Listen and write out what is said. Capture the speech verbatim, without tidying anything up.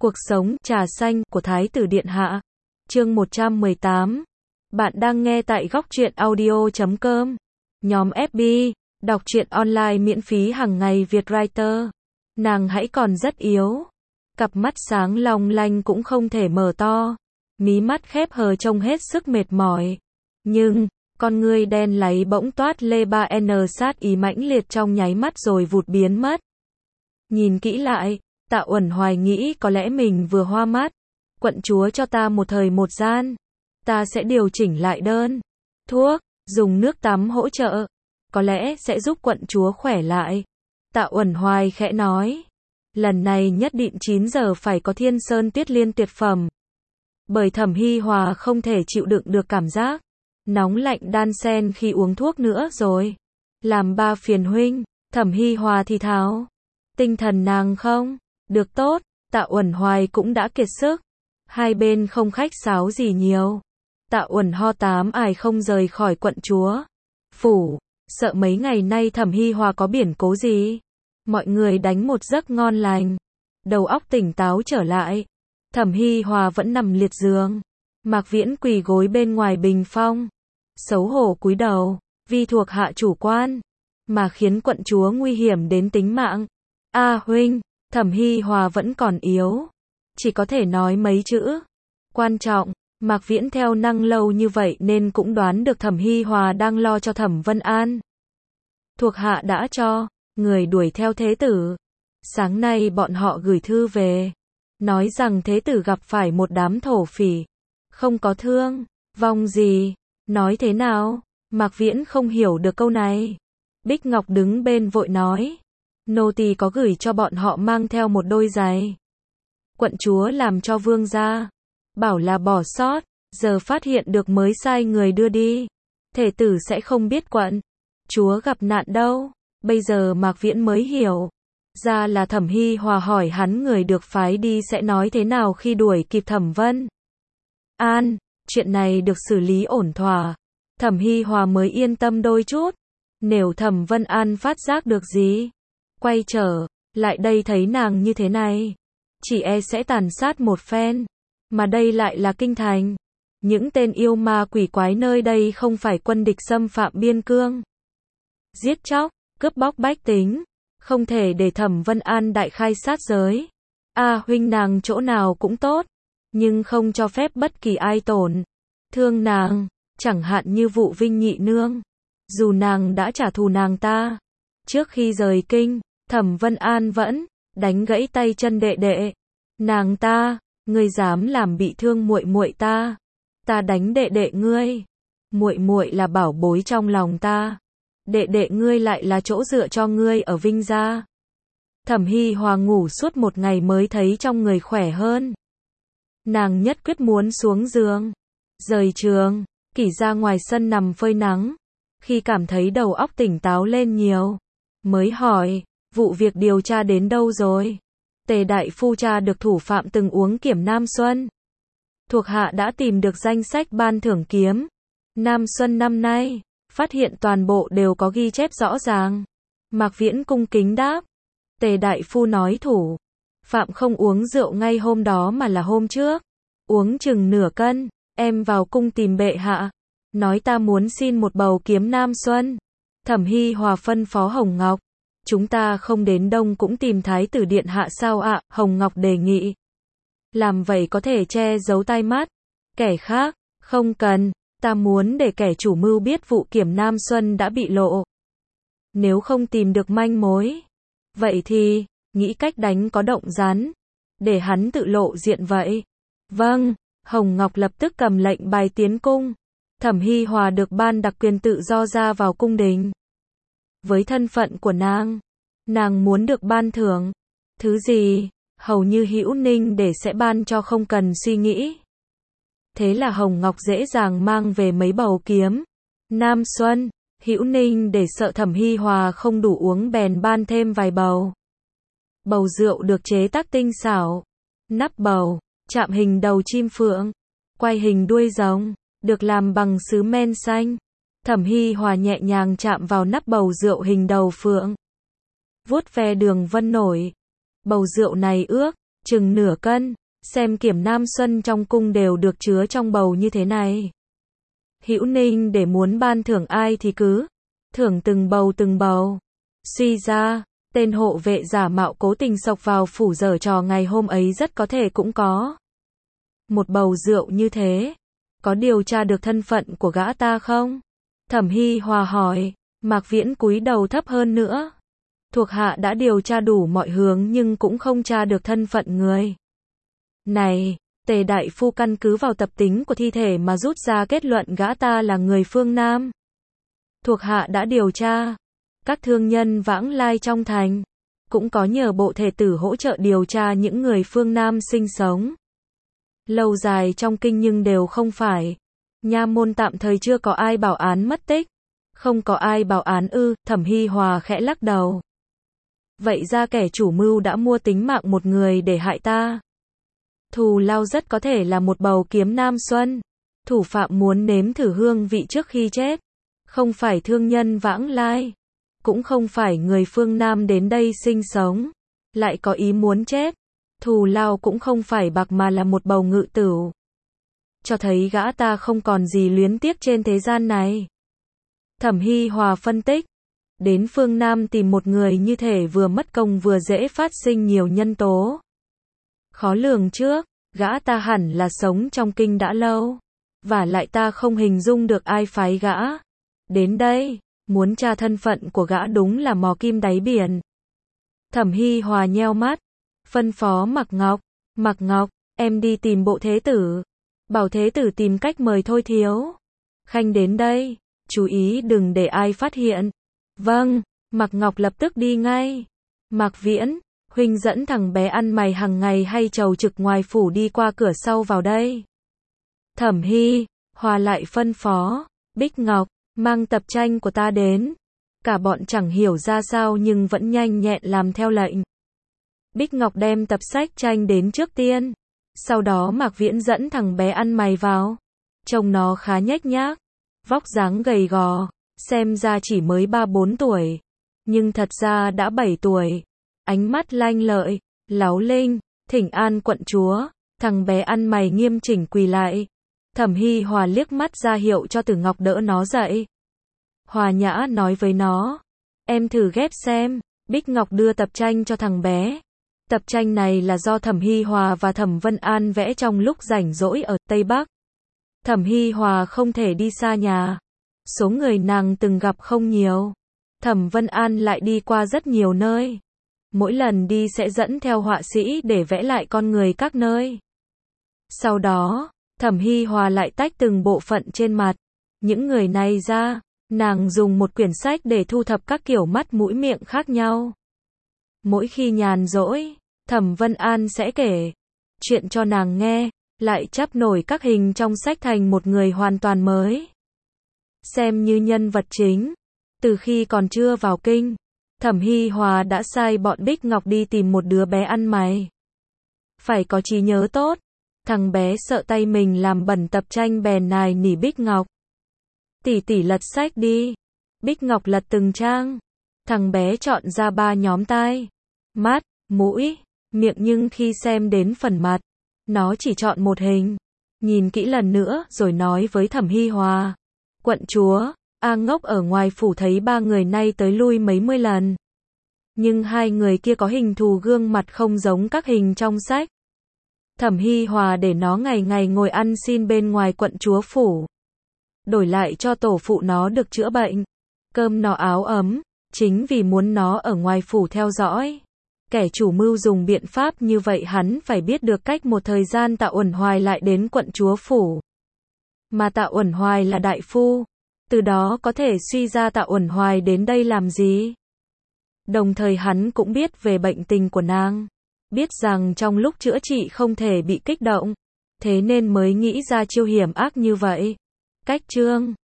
Cuộc sống trà xanh của Thái tử Điện Hạ. Chương một trăm mười tám. Bạn đang nghe tại góc truyện audio chấm com. Nhóm ép bê, đọc truyện online miễn phí hàng ngày Việt Writer. Nàng hãy còn rất yếu. Cặp mắt sáng long lanh cũng không thể mở to. Mí mắt khép hờ trông hết sức mệt mỏi. Nhưng, con ngươi đen láy bỗng toát lê ba n sát ý mãnh liệt trong nháy mắt rồi vụt biến mất. Nhìn kỹ lại, Tạ Uẩn hoài nghĩ có lẽ mình vừa hoa mắt. Quận chúa cho ta một thời một gian. Ta sẽ điều chỉnh lại đơn thuốc, dùng nước tắm hỗ trợ. Có lẽ sẽ giúp quận chúa khỏe lại. Tạ Uẩn hoài khẽ nói. Lần này nhất định chín giờ phải có Thiên Sơn Tuyết Liên tuyệt phẩm. Bởi Thẩm Hi Hòa không thể chịu đựng được cảm giác nóng lạnh đan xen khi uống thuốc nữa rồi. Làm ba phiền huynh. Thẩm Hi Hòa thì thào. Tinh thần nàng không được tốt. Tạ Uẩn hoài cũng đã kiệt sức. Hai bên không khách sáo gì nhiều. Tạ Uẩn ho tám ải không rời khỏi quận chúa phủ, sợ mấy ngày nay Thẩm Hi Hòa có biển cố gì. Mọi người đánh một giấc ngon lành, đầu óc tỉnh táo trở lại. Thẩm Hi Hòa vẫn nằm liệt giường. Mạc Viễn quỳ gối bên ngoài bình phong, xấu hổ cúi đầu, vì thuộc hạ chủ quan mà khiến quận chúa nguy hiểm đến tính mạng. A huynh, Thẩm Hi Hòa vẫn còn yếu, chỉ có thể nói mấy chữ quan trọng. Mạc Viễn theo năng lâu như vậy nên cũng đoán được Thẩm Hi Hòa đang lo cho Thẩm Vân An. Thuộc hạ đã cho người đuổi theo thế tử. Sáng nay bọn họ gửi thư về, nói rằng thế tử gặp phải một đám thổ phỉ, không có thương vong gì. Nói thế nào? Mạc Viễn không hiểu được câu này. Bích Ngọc đứng bên vội nói. Nô tỳ có gửi cho bọn họ mang theo một đôi giày. Quận chúa làm cho vương gia, bảo là bỏ sót, giờ phát hiện được mới sai người đưa đi. Thể tử sẽ không biết quận chúa gặp nạn đâu. Bây giờ Mạc Viễn mới hiểu ra là Thẩm Hi Hòa hỏi hắn người được phái đi sẽ nói thế nào khi đuổi kịp Thẩm Vân An. Chuyện này được xử lý ổn thỏa, Thẩm Hi Hòa mới yên tâm đôi chút. Nếu Thẩm Vân An phát giác được gì, quay trở lại đây thấy nàng như thế này, chỉ e sẽ tàn sát một phen. Mà đây lại là kinh thành. Những tên yêu ma quỷ quái nơi đây không phải quân địch xâm phạm biên cương, giết chóc, cướp bóc bách tính. Không thể để Thẩm Vân An đại khai sát giới. A huynh nàng chỗ nào cũng tốt, nhưng không cho phép bất kỳ ai tổn thương nàng. Chẳng hạn như Vụ Vinh nhị nương, dù nàng đã trả thù nàng ta trước khi rời kinh, Thẩm Vân An vẫn đánh gãy tay chân đệ đệ nàng ta. Ngươi dám làm bị thương muội muội ta, ta đánh đệ đệ ngươi. Muội muội là bảo bối trong lòng ta, đệ đệ ngươi lại là chỗ dựa cho ngươi ở Vinh gia. Thẩm Hi Hòa ngủ suốt một ngày mới thấy trong người khỏe hơn. Nàng nhất quyết muốn xuống giường, rời trường, kỷ ra ngoài sân nằm phơi nắng. Khi cảm thấy đầu óc tỉnh táo lên nhiều, mới hỏi, vụ việc điều tra đến đâu rồi? Tề đại phu tra được thủ phạm từng uống kiểm Nam Xuân. Thuộc hạ đã tìm được danh sách ban thưởng kiếm Nam Xuân năm nay, phát hiện toàn bộ đều có ghi chép rõ ràng. Mạc Viễn cung kính đáp. Tề đại phu nói thủ phạm không uống rượu ngay hôm đó mà là hôm trước, uống chừng nửa cân. Em vào cung tìm bệ hạ, nói ta muốn xin một bầu kiếm Nam Xuân. Thẩm Hi Hòa phân phó Hồng Ngọc. Chúng ta không đến đông cũng tìm Thái tử Điện Hạ sao ạ? Hồng Ngọc đề nghị. Làm vậy có thể che giấu tai mắt kẻ khác. Không cần, ta muốn để kẻ chủ mưu biết vụ kiểm Nam Xuân đã bị lộ. Nếu không tìm được manh mối, vậy thì nghĩ cách đánh có động rắn, để hắn tự lộ diện vậy. Vâng. Hồng Ngọc lập tức cầm lệnh bài tiến cung. Thẩm Hi Hòa được ban đặc quyền tự do ra vào cung đình. Với thân phận của nàng, nàng muốn được ban thưởng thứ gì, hầu như Hữu Ninh để sẽ ban cho không cần suy nghĩ. Thế là Hồng Ngọc dễ dàng mang về mấy bầu kiếm Nam Xuân. Hữu Ninh để sợ Thẩm Hi Hòa không đủ uống bèn ban thêm vài bầu. Bầu rượu được chế tác tinh xảo, nắp bầu chạm hình đầu chim phượng, quay hình đuôi rồng, được làm bằng sứ men xanh. Thẩm Hi Hòa nhẹ nhàng chạm vào nắp bầu rượu hình đầu phượng, vuốt ve đường vân nổi. Bầu rượu này ước chừng nửa cân, xem kiểm nam xuân trong cung đều được chứa trong bầu như thế này. Hữu Ninh để muốn ban thưởng ai thì cứ thưởng từng bầu từng bầu. Suy ra, tên hộ vệ giả mạo cố tình xộc vào phủ giở trò ngày hôm ấy rất có thể cũng có một bầu rượu như thế. Có điều tra được thân phận của gã ta không? Thẩm Hi Hòa hỏi. Mạc Viễn cúi đầu thấp hơn nữa. Thuộc hạ đã điều tra đủ mọi hướng nhưng cũng không tra được thân phận người này. Tề đại phu căn cứ vào tập tính của thi thể mà rút ra kết luận gã ta là người phương Nam. Thuộc hạ đã điều tra các thương nhân vãng lai trong thành, cũng có nhờ bộ thể tử hỗ trợ điều tra những người phương Nam sinh sống lâu dài trong kinh nhưng đều không phải. Nha môn tạm thời chưa có ai bảo án mất tích. Không có ai bảo án ư? Thẩm Hi Hòa khẽ lắc đầu. Vậy ra kẻ chủ mưu đã mua tính mạng một người để hại ta. Thù lao rất có thể là một bầu kiếm nam xuân. Thủ phạm muốn nếm thử hương vị trước khi chết. Không phải thương nhân vãng lai, cũng không phải người phương Nam đến đây sinh sống, lại có ý muốn chết. Thù lao cũng không phải bạc mà là một bầu ngự tửu. Cho thấy gã ta không còn gì luyến tiếc trên thế gian này. Thẩm Hi Hòa phân tích. Đến phương Nam tìm một người như thể vừa mất công vừa dễ phát sinh nhiều nhân tố khó lường trước. Gã ta hẳn là sống trong kinh đã lâu. Và lại ta không hình dung được ai phái gã đến đây. Muốn tra thân phận của gã đúng là mò kim đáy biển. Thẩm Hi Hòa nheo mắt. Phân phó Mạc Ngọc. Mạc Ngọc, em đi tìm bộ thế tử. Bảo thế tử tìm cách mời Thôi Thiếu Khanh đến đây. Chú ý đừng để ai phát hiện. Vâng, Mạc Ngọc lập tức đi ngay. Mạc Viễn, huynh dẫn thằng bé ăn mày hàng ngày hay trầu trực ngoài phủ đi qua cửa sau vào đây. Thẩm Hi Hòa lại phân phó. Bích Ngọc, mang tập tranh của ta đến. Cả bọn chẳng hiểu ra sao nhưng vẫn nhanh nhẹn làm theo lệnh. Bích Ngọc đem tập sách tranh đến trước tiên. Sau đó Mạc Viễn dẫn thằng bé ăn mày vào. Trông nó khá nhếch nhác, vóc dáng gầy gò, xem ra chỉ mới ba bốn tuổi, nhưng thật ra đã bảy tuổi. Ánh mắt lanh lợi, láu linh, thỉnh an quận chúa. Thằng bé ăn mày nghiêm chỉnh quỳ lại. Thẩm Hi Hòa liếc mắt ra hiệu cho Tử Ngọc đỡ nó dậy. Hòa nhã nói với nó. Em thử ghép xem. Bích Ngọc đưa tập tranh cho thằng bé. Tập tranh này là do Thẩm Hi Hòa và Thẩm Vân An vẽ trong lúc rảnh rỗi ở Tây Bắc. Thẩm Hi Hòa không thể đi xa nhà. Số người nàng từng gặp không nhiều. Thẩm Vân An lại đi qua rất nhiều nơi. Mỗi lần đi sẽ dẫn theo họa sĩ để vẽ lại con người các nơi. Sau đó, Thẩm Hi Hòa lại tách từng bộ phận trên mặt những người này ra. Nàng dùng một quyển sách để thu thập các kiểu mắt mũi miệng khác nhau. Mỗi khi nhàn rỗi, Thẩm Vân An sẽ kể chuyện cho nàng nghe, lại chắp nổi các hình trong sách thành một người hoàn toàn mới. Xem như nhân vật chính. Từ khi còn chưa vào kinh, Thẩm Hi Hòa đã sai bọn Bích Ngọc đi tìm một đứa bé ăn mày. Phải có trí nhớ tốt. Thằng bé sợ tay mình làm bẩn tập tranh bèn nài nỉ Bích Ngọc. Tỷ tỷ lật sách đi. Bích Ngọc lật từng trang. Thằng bé chọn ra ba nhóm tai, mắt, mũi, miệng nhưng khi xem đến phần mặt, nó chỉ chọn một hình. Nhìn kỹ lần nữa rồi nói với Thẩm Hi Hòa. Quận chúa, A Ngốc ở ngoài phủ thấy ba người nay tới lui mấy mươi lần. Nhưng hai người kia có hình thù gương mặt không giống các hình trong sách. Thẩm Hi Hòa để nó ngày ngày ngồi ăn xin bên ngoài quận chúa phủ. Đổi lại cho tổ phụ nó được chữa bệnh, cơm no áo ấm, chính vì muốn nó ở ngoài phủ theo dõi. Kẻ chủ mưu dùng biện pháp như vậy hắn phải biết được cách một thời gian Tạ Uẩn Hoài lại đến quận chúa phủ. Mà Tạ Uẩn Hoài là đại phu, từ đó có thể suy ra Tạ Uẩn Hoài đến đây làm gì. Đồng thời hắn cũng biết về bệnh tình của nàng, biết rằng trong lúc chữa trị không thể bị kích động, thế nên mới nghĩ ra chiêu hiểm ác như vậy. Cách chương